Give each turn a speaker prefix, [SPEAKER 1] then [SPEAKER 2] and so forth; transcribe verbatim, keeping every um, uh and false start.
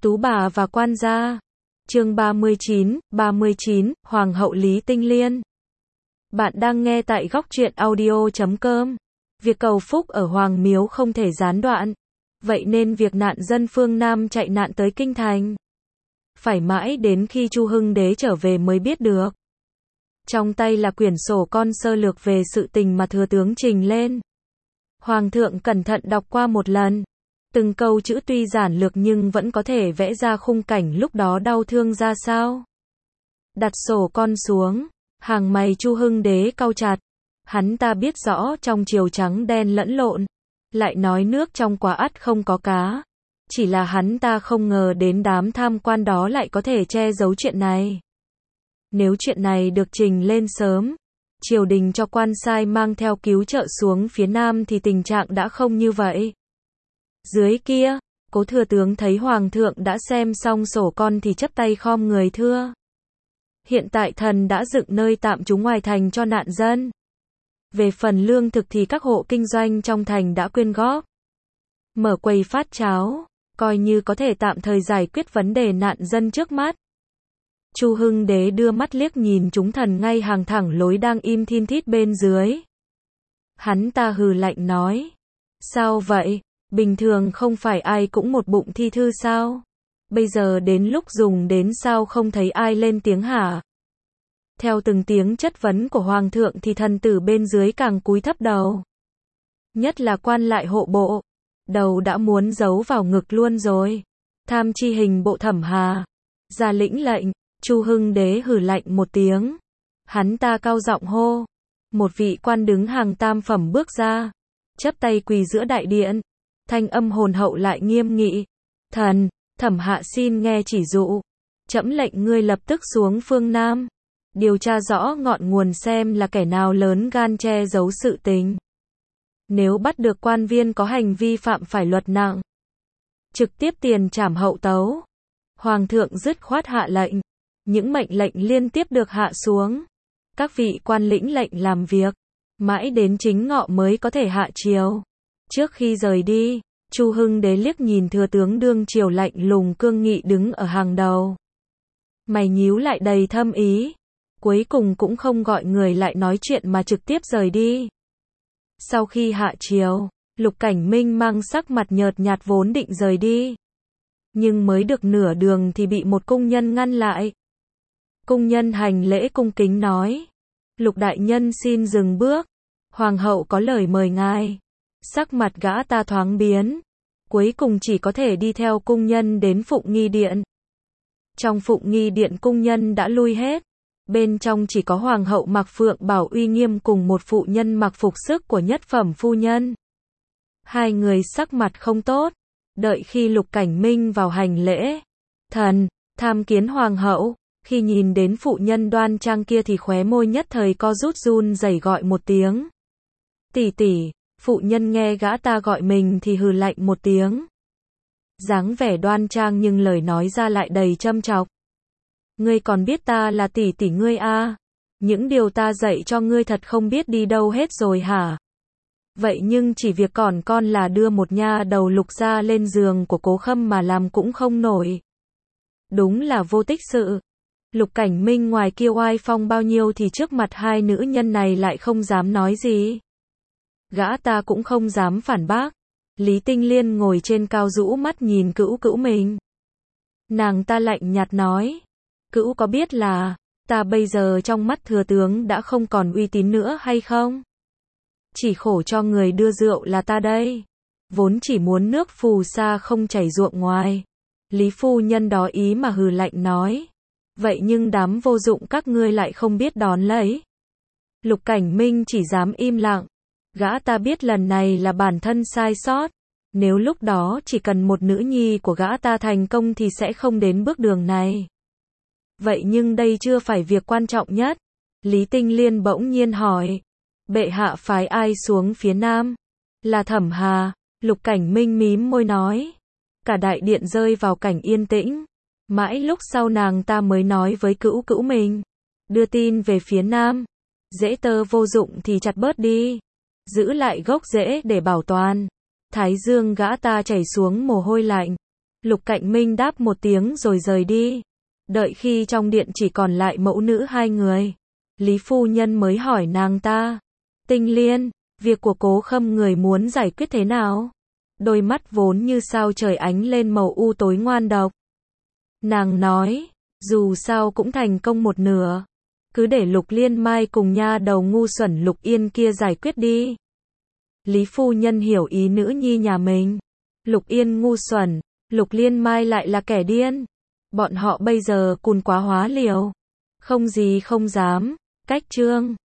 [SPEAKER 1] Tú bà và quan gia. Chương ba mươi chín, ba mươi chín, Hoàng hậu Lý Tinh Liên. Bạn đang nghe tại góc truyện audio chấm com. Việc cầu phúc ở Hoàng Miếu không thể gián đoạn. Vậy nên việc nạn dân phương Nam chạy nạn tới Kinh Thành. Phải mãi đến khi Chu Hưng Đế trở về mới biết được. Trong tay là quyển sổ con sơ lược về sự tình mà thừa tướng trình lên. Hoàng thượng cẩn thận đọc qua một lần. Từng câu chữ tuy giản lược nhưng vẫn có thể vẽ ra khung cảnh lúc đó đau thương ra sao. Đặt sổ con xuống, hàng mày Chu Hưng Đế cau chặt. Hắn ta biết rõ trong triều trắng đen lẫn lộn, lại nói nước trong quả ắt không có cá. Chỉ là hắn ta không ngờ đến đám tham quan đó lại có thể che giấu chuyện này. Nếu chuyện này được trình lên sớm, triều đình cho quan sai mang theo cứu trợ xuống phía Nam thì tình trạng đã không như vậy. Dưới kia, Cố thừa tướng thấy Hoàng thượng đã xem xong sổ con thì chắp tay khom người thưa. Hiện tại thần đã dựng nơi tạm trú ngoài thành cho nạn dân. Về phần lương thực thì các hộ kinh doanh trong thành đã quyên góp. Mở quầy phát cháo, coi như có thể tạm thời giải quyết vấn đề nạn dân trước mắt. Chu Hưng Đế đưa mắt liếc nhìn chúng thần ngay hàng thẳng lối đang im thin thít bên dưới. Hắn ta hừ lạnh nói. Sao vậy? Bình thường không phải ai cũng một bụng thi thư sao? Bây giờ đến lúc dùng đến sao không thấy ai lên tiếng hả? Theo từng tiếng chất vấn của Hoàng thượng thì thần tử bên dưới càng cúi thấp đầu. Nhất là quan lại hộ bộ. Đầu đã muốn giấu vào ngực luôn rồi. Tham chi hình bộ Thẩm Hà. Ra lĩnh lệnh. Chu Hưng Đế hừ lạnh một tiếng. Hắn ta cao giọng hô. Một vị quan đứng hàng tam phẩm bước ra. Chắp tay quỳ giữa đại điện. Thanh âm hồn hậu lại nghiêm nghị. Thần, Thẩm Hạ xin nghe chỉ dụ. Trẫm lệnh ngươi lập tức xuống phương Nam. Điều tra rõ ngọn nguồn xem là kẻ nào lớn gan che giấu sự tình. Nếu bắt được quan viên có hành vi phạm phải luật nặng, trực tiếp tiền trảm hậu tấu. Hoàng thượng dứt khoát hạ lệnh. Những mệnh lệnh liên tiếp được hạ xuống. Các vị quan lĩnh lệnh làm việc. Mãi đến chính ngọ mới có thể hạ triều. Trước khi rời đi, Chu Hưng Đế liếc nhìn thừa tướng đương triều lạnh lùng cương nghị đứng ở hàng đầu. Mày nhíu lại đầy thâm ý. Cuối cùng cũng không gọi người lại nói chuyện mà trực tiếp rời đi. Sau khi hạ triều, Lục Cảnh Minh mang sắc mặt nhợt nhạt vốn định rời đi. Nhưng mới được nửa đường thì bị một cung nhân ngăn lại. Cung nhân hành lễ cung kính nói. Lục đại nhân xin dừng bước. Hoàng hậu có lời mời ngài. Sắc mặt gã ta thoáng biến. Cuối cùng chỉ có thể đi theo cung nhân đến Phụng Nghi Điện. Trong Phụng Nghi Điện cung nhân đã lui hết. Bên trong chỉ có Hoàng hậu mặc phượng bảo uy nghiêm cùng một phụ nhân mặc phục sức của nhất phẩm phu nhân. Hai người sắc mặt không tốt. Đợi khi Lục Cảnh Minh vào hành lễ. Thần, tham kiến Hoàng hậu. Khi nhìn đến phụ nhân đoan trang kia thì khóe môi nhất thời co rút run rẩy gọi một tiếng. Tỷ tỷ. Phụ nhân nghe gã ta gọi mình thì hừ lạnh một tiếng. Dáng vẻ đoan trang nhưng lời nói ra lại đầy châm chọc. Ngươi còn biết ta là tỷ tỷ ngươi à? Những điều ta dạy cho ngươi thật không biết đi đâu hết rồi hả? Vậy nhưng chỉ việc còn con là đưa một nha đầu Lục gia lên giường của Cố Khâm mà làm cũng không nổi. Đúng là vô tích sự. Lục Cảnh Minh ngoài kia oai phong bao nhiêu thì trước mặt hai nữ nhân này lại không dám nói gì. Gã ta cũng không dám phản bác. Lý Tinh Liên ngồi trên cao rũ mắt nhìn Cữu Cữu mình. Nàng ta lạnh nhạt nói. Cữu có biết là, ta bây giờ trong mắt thừa tướng đã không còn uy tín nữa hay không? Chỉ khổ cho người đưa rượu là ta đây. Vốn chỉ muốn nước phù sa không chảy ruộng ngoài. Lý phu nhân đó ý mà hừ lạnh nói. Vậy nhưng đám vô dụng các ngươi lại không biết đón lấy. Lục Cảnh Minh chỉ dám im lặng. Gã ta biết lần này là bản thân sai sót. Nếu lúc đó chỉ cần một nữ nhi của gã ta thành công thì sẽ không đến bước đường này. Vậy nhưng đây chưa phải việc quan trọng nhất. Lý Tinh Liên bỗng nhiên hỏi. Bệ hạ phái ai xuống phía Nam? Là Thẩm Hà. Lục Cảnh Minh mím môi nói. Cả đại điện rơi vào cảnh yên tĩnh. Mãi lúc sau nàng ta mới nói với Cữu Cữu mình. Đưa tin về phía Nam. Rễ tơ vô dụng thì chặt bớt đi. Giữ lại gốc rễ để bảo toàn. Thái dương gã ta chảy xuống mồ hôi lạnh. Lục Cạnh Minh đáp một tiếng rồi rời đi. Đợi khi trong điện chỉ còn lại mẫu nữ hai người, Lý phu nhân mới hỏi nàng ta. Tinh Liên, việc của Cố Khâm người muốn giải quyết thế nào? Đôi mắt vốn như sao trời ánh lên màu u tối ngoan độc. Nàng nói, dù sao cũng thành công một nửa. Cứ để Lục Liên Mai cùng nha đầu ngu xuẩn Lục Yên kia giải quyết đi. Lý phu nhân hiểu ý nữ nhi nhà mình. Lục Yên ngu xuẩn, Lục Liên Mai lại là kẻ điên. Bọn họ bây giờ cùn quá hóa liều. Không gì không dám. Cách chương